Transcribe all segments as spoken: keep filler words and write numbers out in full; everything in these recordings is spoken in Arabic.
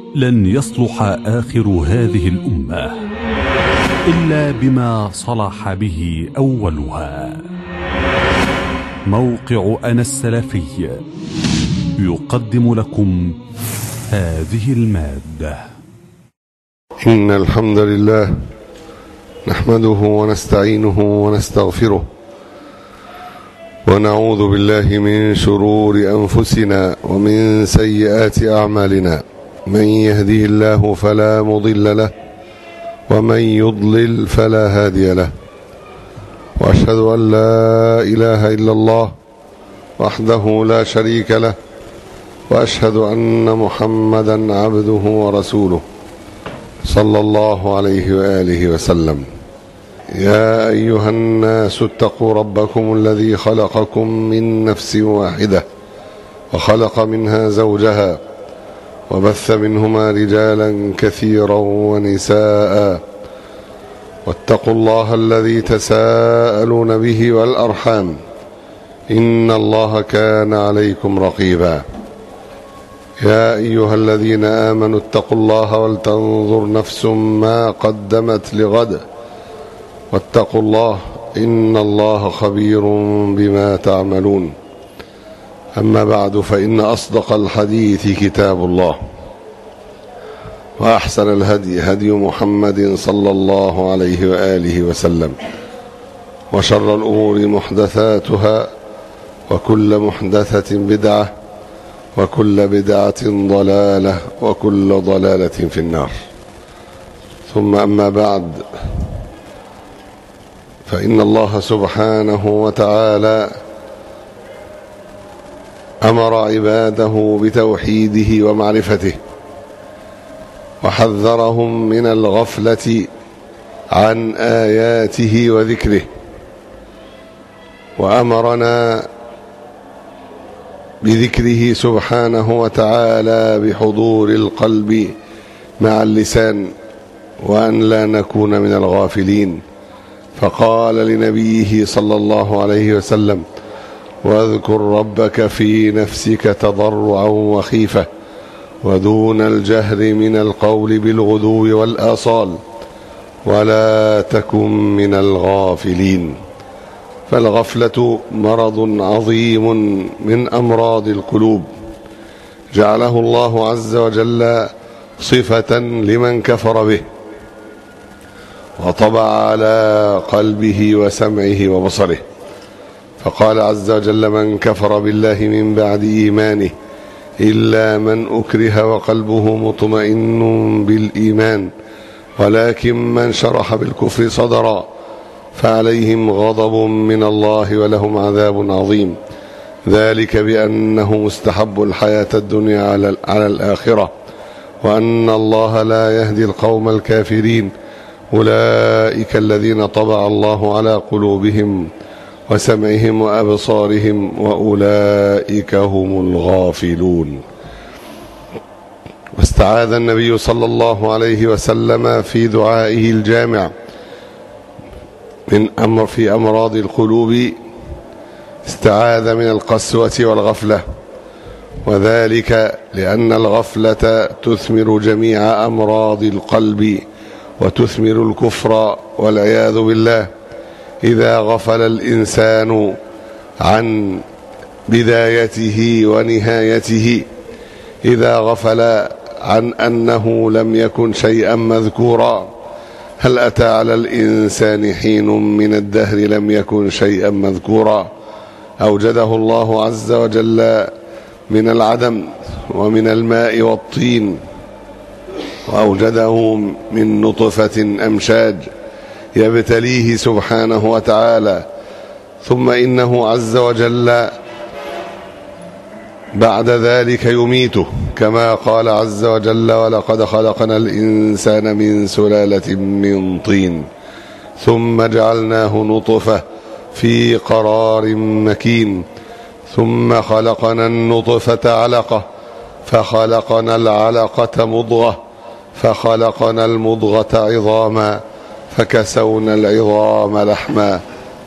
لن يصلح آخر هذه الأمة إلا بما صلح به أولها. موقع أنا السلفي يقدم لكم هذه المادة. إن الحمد لله نحمده ونستعينه ونستغفره، ونعوذ بالله من شرور أنفسنا ومن سيئات أعمالنا. من يهديه الله فلا مضل له، ومن يضلل فلا هادي له. وأشهد أن لا إله إلا الله وحده لا شريك له، وأشهد أن محمدا عبده ورسوله صلى الله عليه وآله وسلم. يا أيها الناس اتقوا ربكم الذي خلقكم من نفس واحدة، وخلق منها زوجها، وبث منهما رجالا كثيرا ونساء. واتقوا الله الذي تساءلون به والأرحام، إن الله كان عليكم رقيبا. يا أيها الذين آمنوا اتقوا الله ولتنظر نفس ما قدمت لغد، واتقوا الله إن الله خبير بما تعملون. أما بعد، فإن أصدق الحديث كتاب الله، وأحسن الهدي هدي محمد صلى الله عليه وآله وسلم، وشر الأمور محدثاتها، وكل محدثة بدعة، وكل بدعة ضلالة، وكل ضلالة في النار. ثم أما بعد، فإن الله سبحانه وتعالى أمر عباده بتوحيده ومعرفته، وحذرهم من الغفلة عن آياته وذكره، وأمرنا بذكره سبحانه وتعالى بحضور القلب مع اللسان، وأن لا نكون من الغافلين. فقال لنبيه صلى الله عليه وسلم: واذكر ربك في نفسك تضرعا وخيفة، ودون الجهر من القول بالغدو والآصال، ولا تكن من الغافلين. فالغفلة مرض عظيم من أمراض القلوب، جعله الله عز وجل صفة لمن كفر به، وطبع على قلبه وسمعه وبصره. فقال عز وجل: من كفر بالله من بعد إيمانه إلا من أكره وقلبه مطمئن بالإيمان، ولكن من شرح بالكفر صدرا فعليهم غضب من الله ولهم عذاب عظيم. ذلك بأنه مستحب الحياة الدنيا على الآخرة، وأن الله لا يهدي القوم الكافرين. أولئك الذين طبع الله على قلوبهم وسمعهم وأبصارهم، وأولئك هم الغافلون. واستعاذ النبي صلى الله عليه وسلم في دعائه الجامع من أمر في أمراض القلوب، استعاذ من القسوة والغفلة، وذلك لأن الغفلة تثمر جميع أمراض القلب، وتثمر الكفر والعياذ بالله. إذا غفل الإنسان عن بدايته ونهايته، إذا غفل عن أنه لم يكن شيئا مذكورا. هل أتى على الإنسان حين من الدهر لم يكن شيئا مذكورا؟ أوجده الله عز وجل من العدم ومن الماء والطين، وأوجده من نطفة أمشاج يبتليه سبحانه وتعالى. ثم إنه عز وجل بعد ذلك يميته، كما قال عز وجل: ولقد خلقنا الإنسان من سلالة من طين، ثم جعلناه نطفة في قرار مكين، ثم خلقنا النطفة علقة، فخلقنا العلقة مضغة، فخلقنا المضغة عظاما، فكسونا العظام لحما،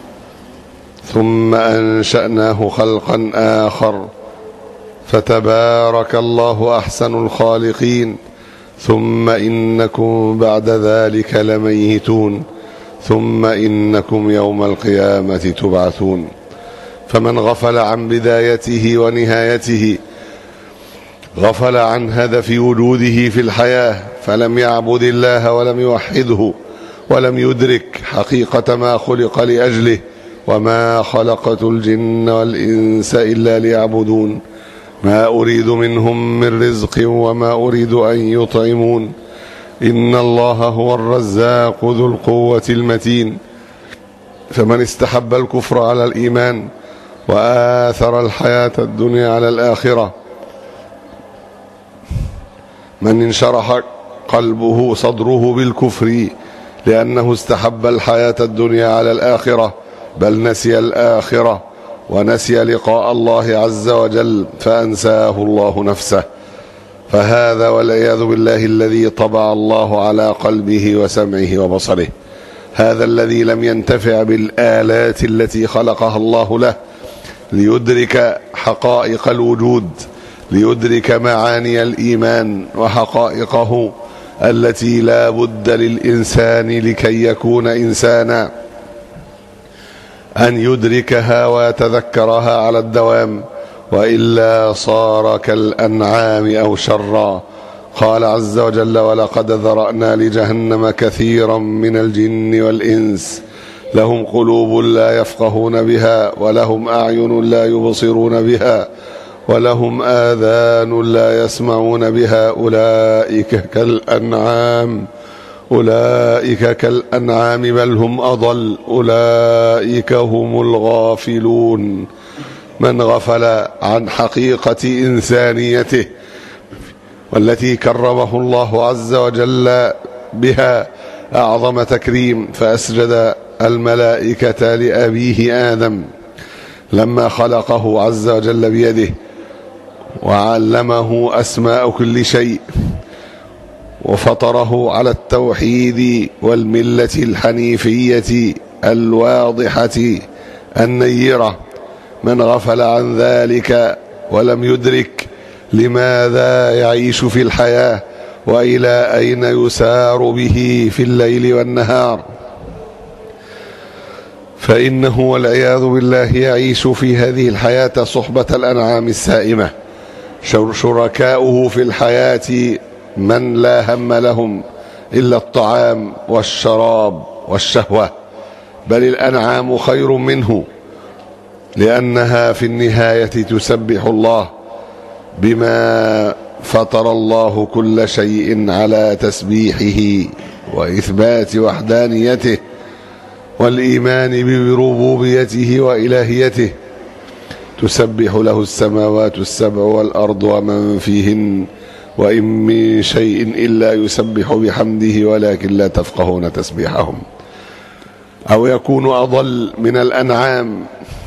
ثم أنشأناه خلقا آخر، فتبارك الله أحسن الخالقين. ثم إنكم بعد ذلك لميتون ثم إنكم يوم القيامة تبعثون. فمن غفل عن بدايته ونهايته غفل عن هدف وجوده في الحياة، فلم يعبد الله ولم يوحده ولم يدرك حقيقة ما خلق لأجله. وما خلقت الجن والإنس إلا ليعبدون ما أريد منهم من رزق وما أريد أن يطعمون إن الله هو الرزاق ذو القوة المتين. فمن استحب الكفر على الإيمان وآثر الحياة الدنيا على الآخرة، من انشرح قلبه صدره بالكفر لأنه استحب الحياة الدنيا على الآخرة، بل نسي الآخرة ونسي لقاء الله عز وجل فأنساه الله نفسه، فهذا والعياذ بالله الذي طبع الله على قلبه وسمعه وبصره. هذا الذي لم ينتفع بالآلات التي خلقها الله له ليدرك حقائق الوجود، ليدرك معاني الإيمان وحقائقه التي لا بد للإنسان لكي يكون إنسانا أن يدركها ويتذكرها على الدوام، وإلا صار كالأنعام أو شرا. قال عز وجل: ولقد ذرأنا لجهنم كثيرا من الجن والإنس لهم قلوب لا يفقهون بها ولهم أعين لا يبصرون بها ولهم آذان لا يسمعون بها أولئك كالأنعام أولئك كالأنعام بل هم أضل أولئك هم الغافلون. من غفل عن حقيقة إنسانيته والتي كرمه الله عز وجل بها أعظم تكريم، فأسجد الملائكة لأبيه آدم لما خلقه عز وجل بيده وعلمه أسماء كل شيء وفطره على التوحيد والملة الحنيفية الواضحة النيرة. من غفل عن ذلك ولم يدرك لماذا يعيش في الحياة وإلى أين يسار به في الليل والنهار، فإنه والعياذ بالله يعيش في هذه الحياة صحبة الأنعام السائمة. شركاؤه في الحياة من لا هم لهم إلا الطعام والشراب والشهوة، بل الأنعام خير منه، لأنها في النهاية تسبح الله بما فطر الله كل شيء على تسبيحه وإثبات وحدانيته والإيمان بربوبيته وإلهيته. تسبح له السماوات السبع والأرض ومن فيهن وإن من شيء إلا يسبح بحمده ولكن لا تفقهون تسبيحهم. أو يكون أضل من الأنعام،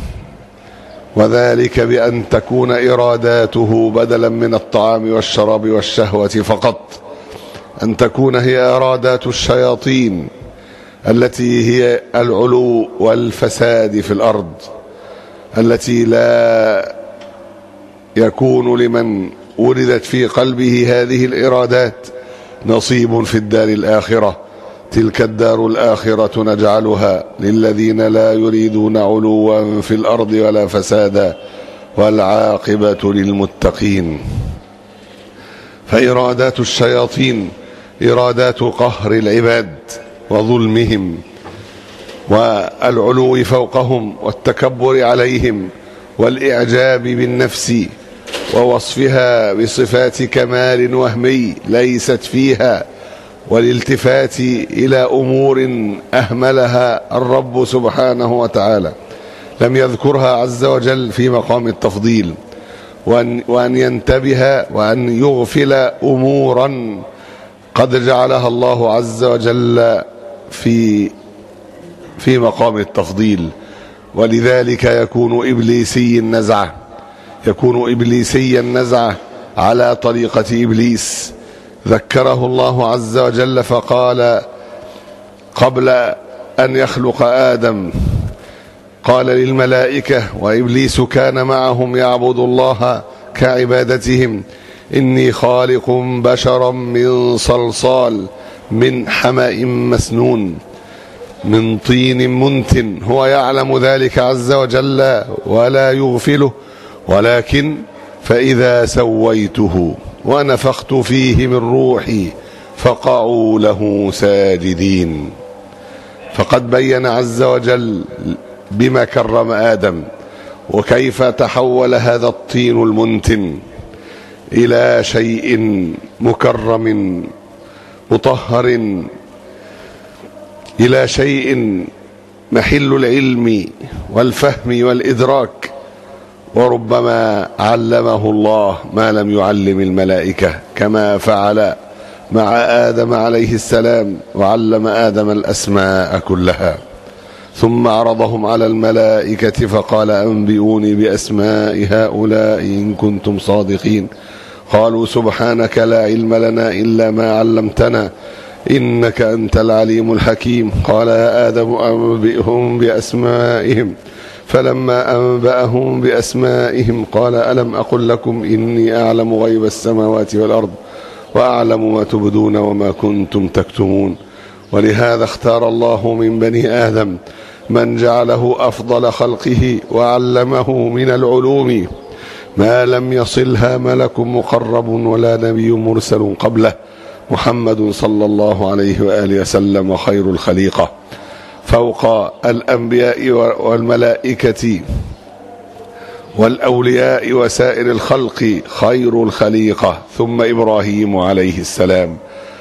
وذلك بأن تكون إراداته بدلا من الطعام والشراب والشهوة فقط، أن تكون هي إرادات الشياطين التي هي العلو والفساد في الأرض، التي لا يكون لمن ولدت في قلبه هذه الإرادات نصيب في الدار الآخرة. تلك الدار الآخرة نجعلها للذين لا يريدون علوا في الأرض ولا فسادا والعاقبة للمتقين. فإرادات الشياطين إرادات قهر العباد وظلمهم والعلو فوقهم والتكبر عليهم والإعجاب بالنفس ووصفها بصفات كمال وهمي ليست فيها، والالتفات إلى أمور أهملها الرب سبحانه وتعالى لم يذكرها عز وجل في مقام التفضيل، وأن, وأن ينتبه وأن يغفل أمورا قد جعلها الله عز وجل في في مقام التفضيل. ولذلك يكون إبليسي النزعة يكون إبليسي النزعة على طريقة إبليس. ذكره الله عز وجل فقال قبل أن يخلق آدم، قال للملائكة وإبليس كان معهم يعبد الله كعبادتهم إني خالق بشرا من صلصال من حمأ مسنون من طين منتن. هو يعلم ذلك عز وجل ولا يغفله، ولكن فإذا سويته ونفخت فيه من روحي فقعوا له ساجدين. فقد بين عز وجل بما كرم آدم، وكيف تحول هذا الطين المنتن إلى شيء مكرم مطهر، إلى شيء محل العلم والفهم والإدراك. وربما علمه الله ما لم يعلم الملائكة، كما فعل مع آدم عليه السلام، وعلم آدم الأسماء كلها، ثم عرضهم على الملائكة فقال أنبئوني بأسماء هؤلاء إن كنتم صادقين. قالوا سبحانك لا علم لنا إلا ما علمتنا إنك أنت العليم الحكيم. قال يا آدم أنبئهم بأسمائهم، فلما أنبأهم بأسمائهم قال ألم أقل لكم إني أعلم غيب السماوات والأرض وأعلم ما تبدون وما كنتم تكتمون. ولهذا اختار الله من بني آدم من جعله أفضل خلقه وعلمه من العلوم ما لم يصلها ملك مقرب ولا نبي مرسل قبله، محمد صلى الله عليه وآله وسلم خير الخليقة فوق الأنبياء والملائكة والأولياء وسائر الخلق، خير الخليقة ثم إبراهيم عليه السلام.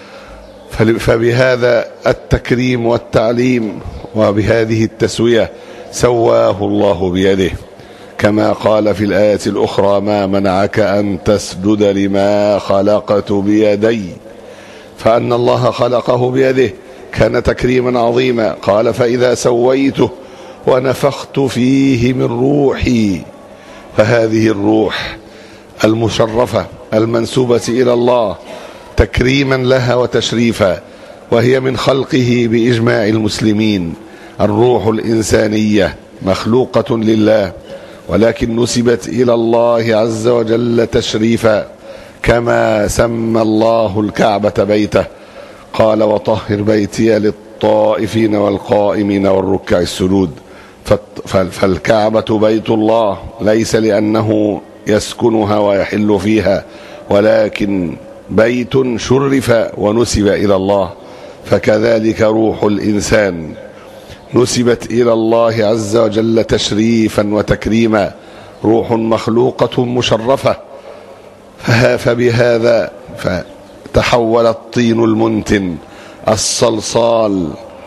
فبهذا التكريم والتعليم وبهذه التسوية سواه الله بيده، كما قال في الآية الأخرى ما منعك أن تسجد لما خلقت بيدي. فأن الله خلقه بيده كان تكريما عظيما. قال فإذا سويته ونفخت فيه من روحي، فهذه الروح المشرفة المنسوبة إلى الله تكريما لها وتشريفا، وهي من خلقه بإجماع المسلمين. الروح الإنسانية مخلوقة لله، ولكن نسبت إلى الله عز وجل تشريفا، كما سمى الله الكعبة بيته، قال وطهر بيتي للطائفين والقائمين والركع السجود. فالكعبة بيت الله ليس لأنه يسكنها ويحل فيها، ولكن بيت شرف ونسب إلى الله. فكذلك روح الإنسان نسبت إلى الله عز وجل تشريفا وتكريما، روح مخلوقة مشرفة. فبهذا فتحول الطين المنتن الصلصال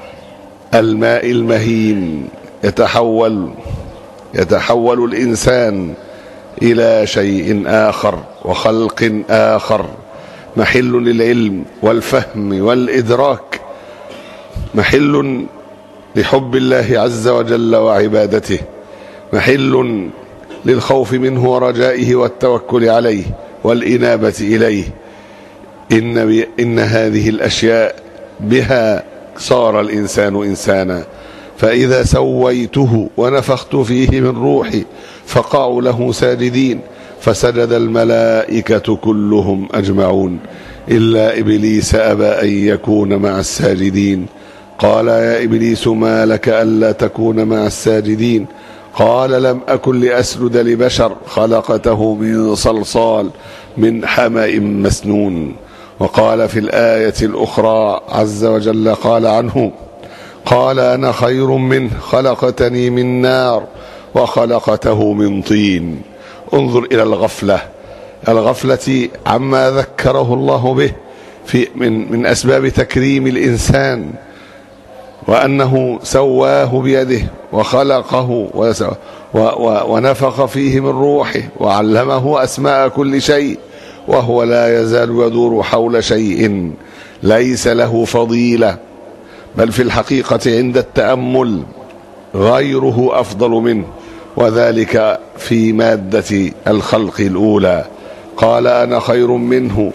الماء المهين، يتحول يتحول الإنسان إلى شيء آخر وخلق آخر، محل للعلم والفهم والإدراك، محل لحب الله عز وجل وعبادته، محل للخوف منه ورجائه والتوكل عليه والإنابة إليه. إن, إن هذه الأشياء بها صار الإنسان إنسانا. فإذا سويته ونفخت فيه من روحي فقعوا له ساجدين، فسجد الملائكة كلهم أجمعون إلا إبليس أبى أن يكون مع الساجدين. قال يا إبليس ما لك ألا تكون مع الساجدين؟ قال لم أكن لأسجد لبشر خلقته من صلصال من حمأ مسنون. وقال في الآية الأخرى عز وجل قال عنه قال أنا خير منه خلقتني من نار وخلقته من طين. انظر إلى الغفلة الغفلة عما ذكره الله به في من, من أسباب تكريم الإنسان، وأنه سواه بيده وخلقه ونفخ فيه من روحه وعلمه أسماء كل شيء، وهو لا يزال يدور حول شيء ليس له فضيلة، بل في الحقيقة عند التأمل غيره أفضل منه، وذلك في مادة الخلق الأولى. قال أنا خير منه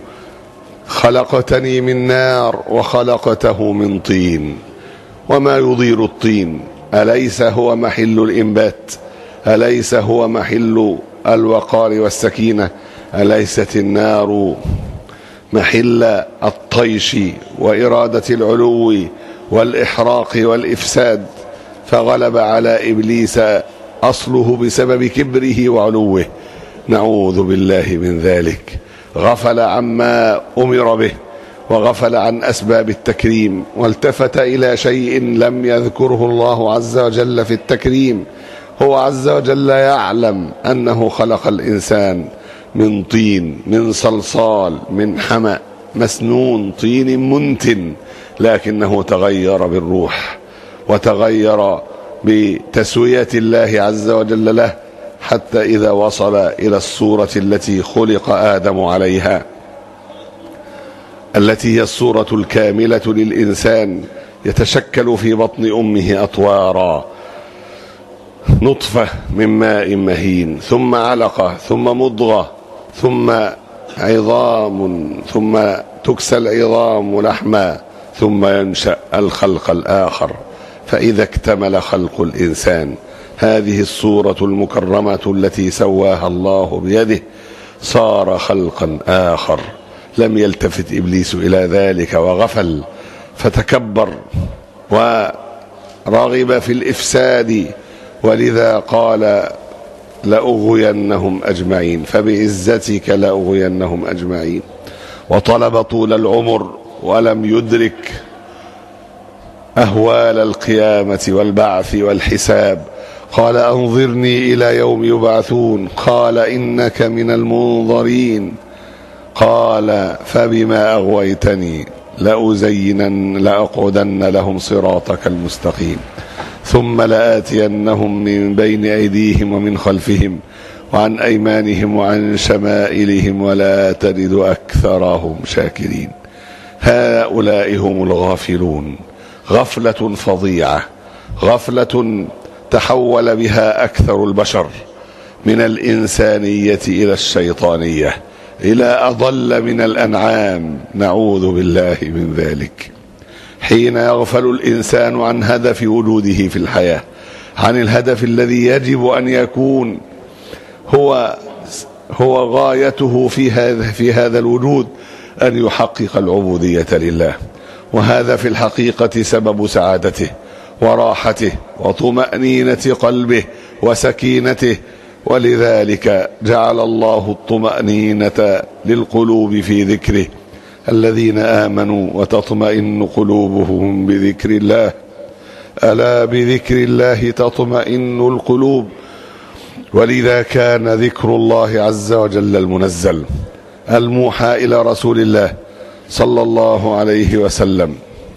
خلقتني من نار وخلقته من طين. وما يضير الطين؟ أليس هو محل الإنبات؟ أليس هو محل الوقار والسكينة؟ أليست النار محل الطيش وإرادة العلو والإحراق والإفساد، فغلب على إبليس أصله بسبب كبره وعلوه. نعوذ بالله من ذلك. غفل عما أمر به وغفل عن أسباب التكريم، والتفت إلى شيء لم يذكره الله عز وجل في التكريم. هو عز وجل يعلم أنه خلق الإنسان من طين، من صلصال، من حمأ مسنون، طين منتن، لكنه تغير بالروح وتغير بتسوية الله عز وجل له، حتى إذا وصل إلى الصورة التي خلق آدم عليها، التي هي الصورة الكاملة للإنسان، يتشكل في بطن أمه أطوارا، نطفة من ماء مهين، ثم علقة، ثم مضغة، ثم عظام، ثم تكسى العظام لحما، ثم ينشأ الخلق الآخر. فإذا اكتمل خلق الإنسان، هذه الصورة المكرمة التي سواها الله بيده، صار خلقا آخر. لم يلتفت إبليس إلى ذلك وغفل، فتكبر ورغب في الإفساد، ولذا قال لأغوينهم أجمعين، فبعزتك لأغوينهم أجمعين. وطلب طول العمر ولم يدرك أهوال القيامة والبعث والحساب. قال أنظرني إلى يوم يبعثون، قال إنك من المنظرين. قال فبما أغويتني لأزينن لأقعدن لهم صراطك المستقيم، ثم لآتينهم من بين أيديهم ومن خلفهم وعن أيمانهم وعن شمائلهم ولا تجد أكثرهم شاكرين. هؤلاء هم الغافلون، غفلة فظيعة، غفلة تحول بها أكثر البشر من الإنسانية إلى الشيطانية، إلى أضل من الأنعام. نعوذ بالله من ذلك. حين يغفل الإنسان عن هدف وجوده في الحياة، عن الهدف الذي يجب أن يكون هو هو غايته في هذا في هذا الوجود، أن يحقق العبودية لله، وهذا في الحقيقة سبب سعادته وراحته وطمأنينة قلبه وسكينته. ولذلك جعل الله الطمأنينة للقلوب في ذكره، الذين آمنوا وتطمئن قلوبهم بذكر الله، ألا بذكر الله تطمئن القلوب. ولذا كان ذكر الله عز وجل المنزل الموحى إلى رسول الله صلى الله عليه وسلم،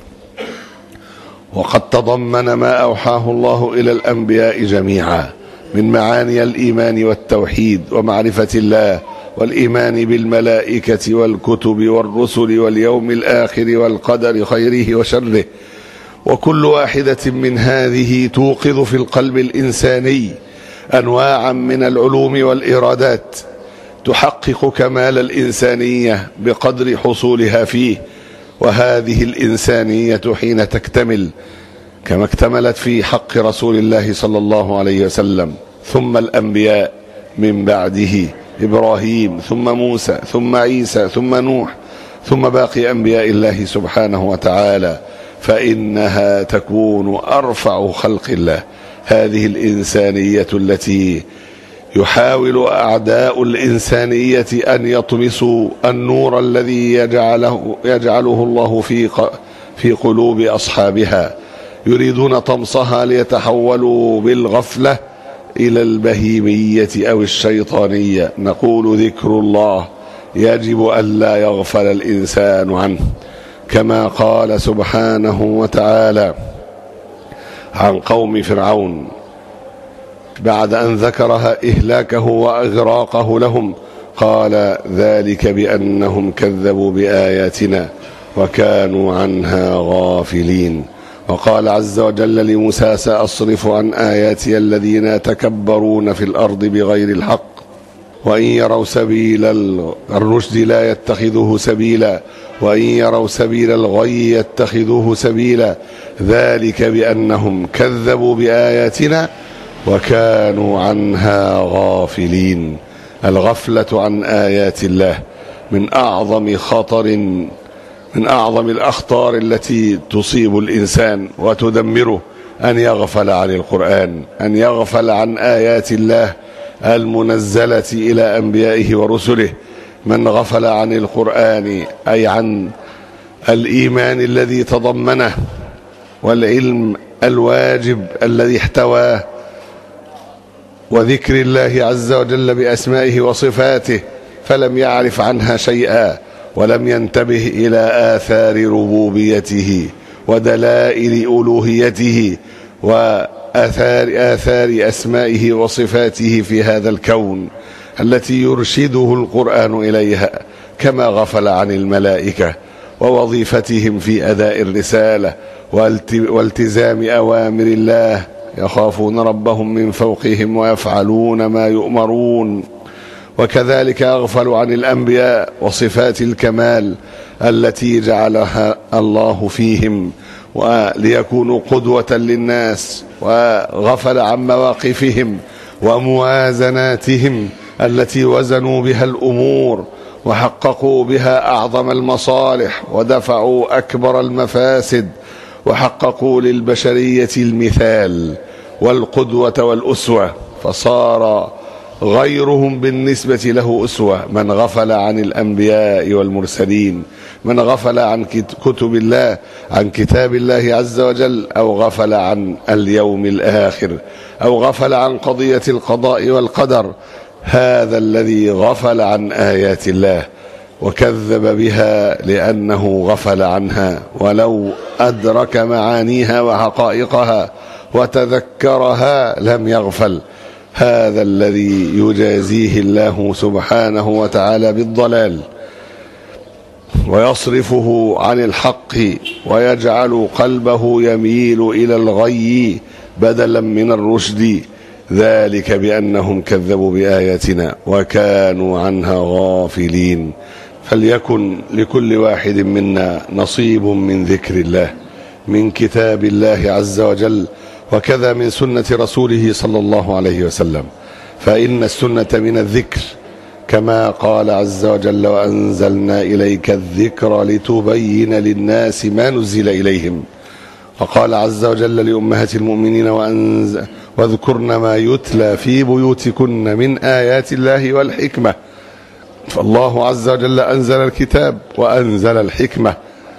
وقد تضمن ما أوحاه الله إلى الأنبياء جميعا من معاني الإيمان والتوحيد ومعرفة الله، والإيمان بالملائكة والكتب والرسل واليوم الآخر والقدر خيره وشره. وكل واحدة من هذه توقظ في القلب الإنساني أنواعا من العلوم والإرادات تحقق كمال الإنسانية بقدر حصولها فيه. وهذه الإنسانية حين تكتمل كما اكتملت في حق رسول الله صلى الله عليه وسلم، ثم الأنبياء من بعده، إبراهيم ثم موسى ثم عيسى ثم نوح ثم باقي أنبياء الله سبحانه وتعالى، فإنها تكون أرفع خلق الله. هذه الإنسانية التي يحاول أعداء الإنسانية أن يطمسوا النور الذي يجعله, يجعله الله في في قلوب أصحابها، يريدون طمسها ليتحولوا بالغفلة إلى البهيمية أو الشيطانية. نقول ذكر الله يجب ألا يغفل الإنسان عنه، كما قال سبحانه وتعالى عن قوم فرعون بعد أن ذكرها إهلاكه وإغراقه لهم، قال ذلك بأنهم كذبوا بآياتنا وكانوا عنها غافلين. وقال عز وجل لموسى سأصرف عن آياتي الذين يتكبرون في الأرض بغير الحق وإن يروا سبيل الرشد لا يتخذوه سبيلا وإن يروا سبيل الغي يتخذوه سبيلا ذلك بأنهم كذبوا بآياتنا وكانوا عنها غافلين. الغفلة عن آيات الله من أعظم خطر من أعظم الأخطار التي تصيب الإنسان وتدمره، أن يغفل عن القرآن، أن يغفل عن آيات الله المنزلة إلى أنبيائه ورسله. من غفل عن القرآن أي عن الإيمان الذي تضمنه والعلم الواجب الذي احتواه وذكر الله عز وجل بأسمائه وصفاته، فلم يعرف عنها شيئا ولم ينتبه إلى آثار ربوبيته ودلائل ألوهيته وآثار آثار أسمائه وصفاته في هذا الكون التي يرشده القرآن إليها، كما غفل عن الملائكة ووظيفتهم في أداء الرسالة والتزام أوامر الله، يخافون ربهم من فوقهم ويفعلون ما يؤمرون. وكذلك أغفل عن الأنبياء وصفات الكمال التي جعلها الله فيهم وليكونوا قدوة للناس، وغفل عن مواقفهم وموازناتهم التي وزنوا بها الأمور وحققوا بها أعظم المصالح ودفعوا أكبر المفاسد، وحققوا للبشرية المثال والقدوة والأسوة، فصار غيرهم بالنسبة له أسوة. من غفل عن الأنبياء والمرسلين، من غفل عن كتب الله، عن كتاب الله عز وجل، أو غفل عن اليوم الآخر، أو غفل عن قضية القضاء والقدر، هذا الذي غفل عن آيات الله وكذب بها لأنه غفل عنها، ولو أدرك معانيها وحقائقها وتذكرها لم يغفل. هذا الذي يجازيه الله سبحانه وتعالى بالضلال ويصرفه عن الحق ويجعل قلبه يميل إلى الغي بدلا من الرشد، ذلك بأنهم كذبوا بآياتنا وكانوا عنها غافلين. فليكن لكل واحد منا نصيب من ذكر الله، من كتاب الله عز وجل، وكذا من سنة رسوله صلى الله عليه وسلم، فإن السنة من الذكر، كما قال عز وجل: وأنزلنا إليك الذكر لتبين للناس ما نزل إليهم. وقال عز وجل لأمهات المؤمنين: وأنزل واذكرن ما يتلى في بيوتكن من آيات الله والحكمة. فالله عز وجل أنزل الكتاب وأنزل الحكمة،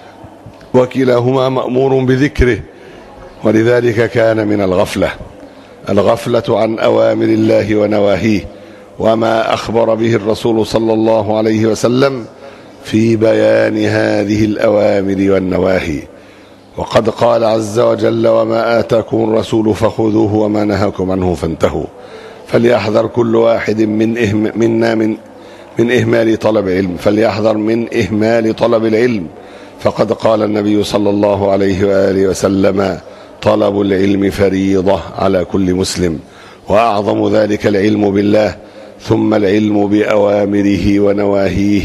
وكلاهما مأمور بذكره، ولذلك كان من الغفلة الغفلة عن أوامر الله ونواهيه وما أخبر به الرسول صلى الله عليه وسلم في بيان هذه الأوامر والنواهي. وقد قال عز وجل: وما آتاكم الرسول فخذوه وما نهاكم عنه فانتهوا. فليحذر كل واحد من إهم منا من من إهمال طلب العلم، فليحذر من إهمال طلب العلم، فقد قال النبي صلى الله عليه وآله وسلم: طلب العلم فريضة على كل مسلم، وأعظم ذلك العلم بالله، ثم العلم بأوامره ونواهيه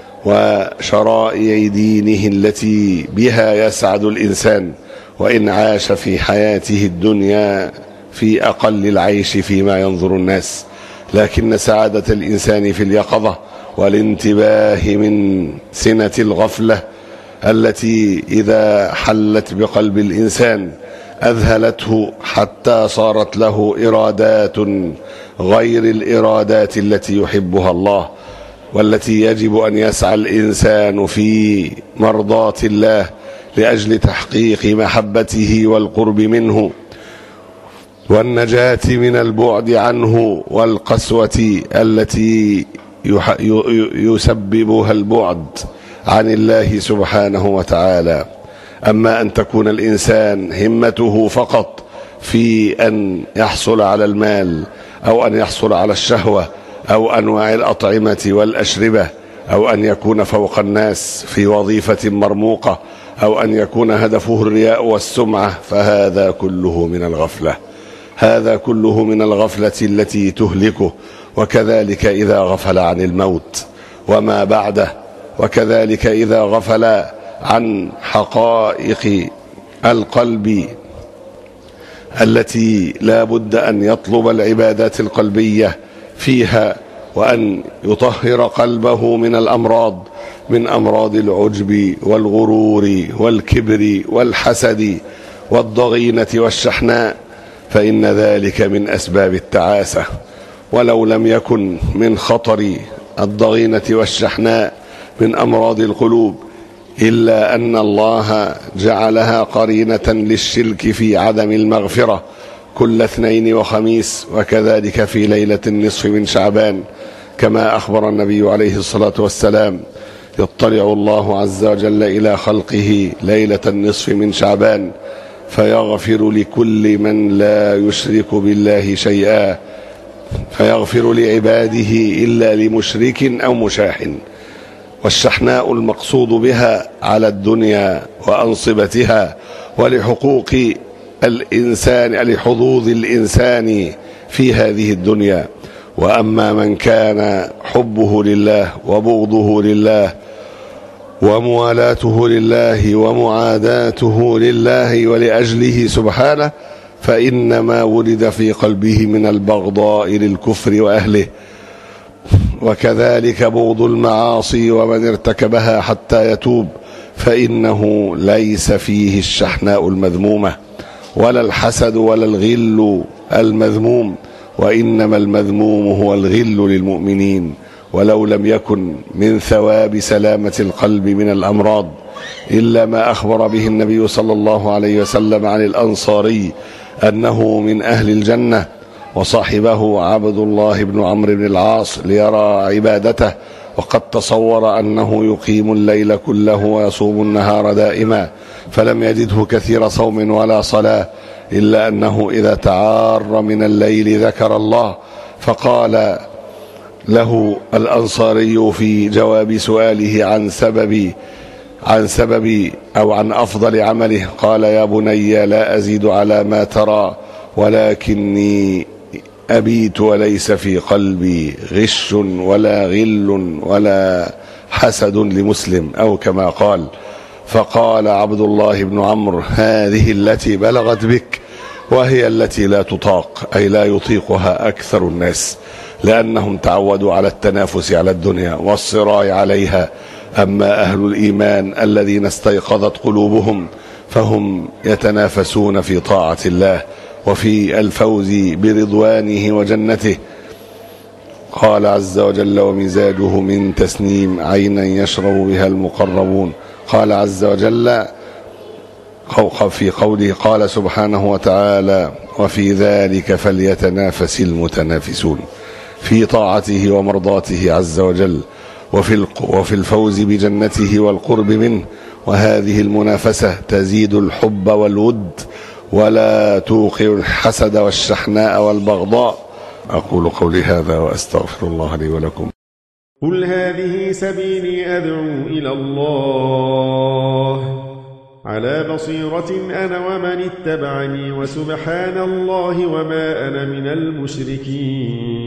وشرائع دينه التي بها يسعد الإنسان وإن عاش في حياته الدنيا في أقل العيش فيما ينظر الناس. لكن سعادة الإنسان في اليقظة والانتباه من سنة الغفلة التي إذا حلت بقلب الإنسان أذهلته حتى صارت له إرادات غير الإرادات التي يحبها الله، والتي يجب أن يسعى الإنسان في مرضاة الله لأجل تحقيق محبته والقرب منه والنجاة من البعد عنه والقسوة التي يسببها البعد عن الله سبحانه وتعالى. أما أن تكون الإنسان همته فقط في أن يحصل على المال أو أن يحصل على الشهوة أو أنواع الأطعمة والأشربة، أو أن يكون فوق الناس في وظيفة مرموقة، أو أن يكون هدفه الرياء والسمعة، فهذا كله من الغفلة هذا كله من الغفلة التي تهلكه. وكذلك إذا غفل عن الموت وما بعده، وكذلك إذا غفل عن حقائق القلب التي لا بد أن يطلب العبادات القلبية فيها وأن يطهر قلبه من الأمراض، من أمراض العجب والغرور والكبر والحسد والضغينة والشحناء، فإن ذلك من أسباب التعاسة. ولو لم يكن من خطر الضغينة والشحناء من أمراض القلوب إلا أن الله جعلها قرينة للشرك في عدم المغفرة كل اثنين وخميس، وكذلك في ليلة النصف من شعبان، كما أخبر النبي عليه الصلاة والسلام: يطلع الله عز وجل إلى خلقه ليلة النصف من شعبان فيغفر لكل من لا يشرك بالله شيئا، فيغفر لعباده إلا لمشرك أو مشاح. والشحناء المقصود بها على الدنيا وأنصبتها ولحقوق الإنسان، لحظوظ الإنسان في هذه الدنيا. وأما من كان حبه لله وبغضه لله وموالاته لله ومعاداته لله ولأجله سبحانه، فإنما ولد في قلبه من البغضاء للكفر وأهله، وكذلك بغض المعاصي ومن ارتكبها حتى يتوب، فإنه ليس فيه الشحناء المذمومة ولا الحسد ولا الغل المذموم، وإنما المذموم هو الغل للمؤمنين. ولو لم يكن من ثواب سلامة القلب من الأمراض إلا ما أخبر به النبي صلى الله عليه وسلم عن الأنصاري أنه من أهل الجنة، وصاحبه عبد الله بن عمرو بن العاص ليرى عبادته، وقد تصور أنه يقيم الليل كله ويصوم النهار دائما، فلم يجده كثير صوم ولا صلاة، إلا أنه إذا تعار من الليل ذكر الله. فقال له الأنصاري في جواب سؤاله عن سبب عن سبب أو عن أفضل عمله، قال: يا بني لا أزيد على ما ترى، ولكني أبيت وليس في قلبي غش ولا غل ولا حسد لمسلم، أو كما قال. فقال عبد الله بن عمرو: هذه التي بلغت بك، وهي التي لا تطاق، أي لا يطيقها أكثر الناس، لأنهم تعودوا على التنافس على الدنيا والصراع عليها. أما أهل الإيمان الذين استيقظت قلوبهم فهم يتنافسون في طاعة الله وفي الفوز برضوانه وجنته. قال عز وجل: ومزاجه من تسنيم، عينا يشرب بها المقربون. قال عز وجل في قوله، قال سبحانه وتعالى: وفي ذلك فليتنافس المتنافسون، في طاعته ومرضاته عز وجل، وفي وفي الفوز بجنته والقرب منه. وهذه المنافسة تزيد الحب والود ولا توقع الحسد والشحناء والبغضاء. أقول قولي هذا وأستغفر الله لي ولكم. قل هذه سبيلي أدعو إلى الله على بصيرة أنا ومن اتبعني، وسبحان الله وما أنا من المشركين.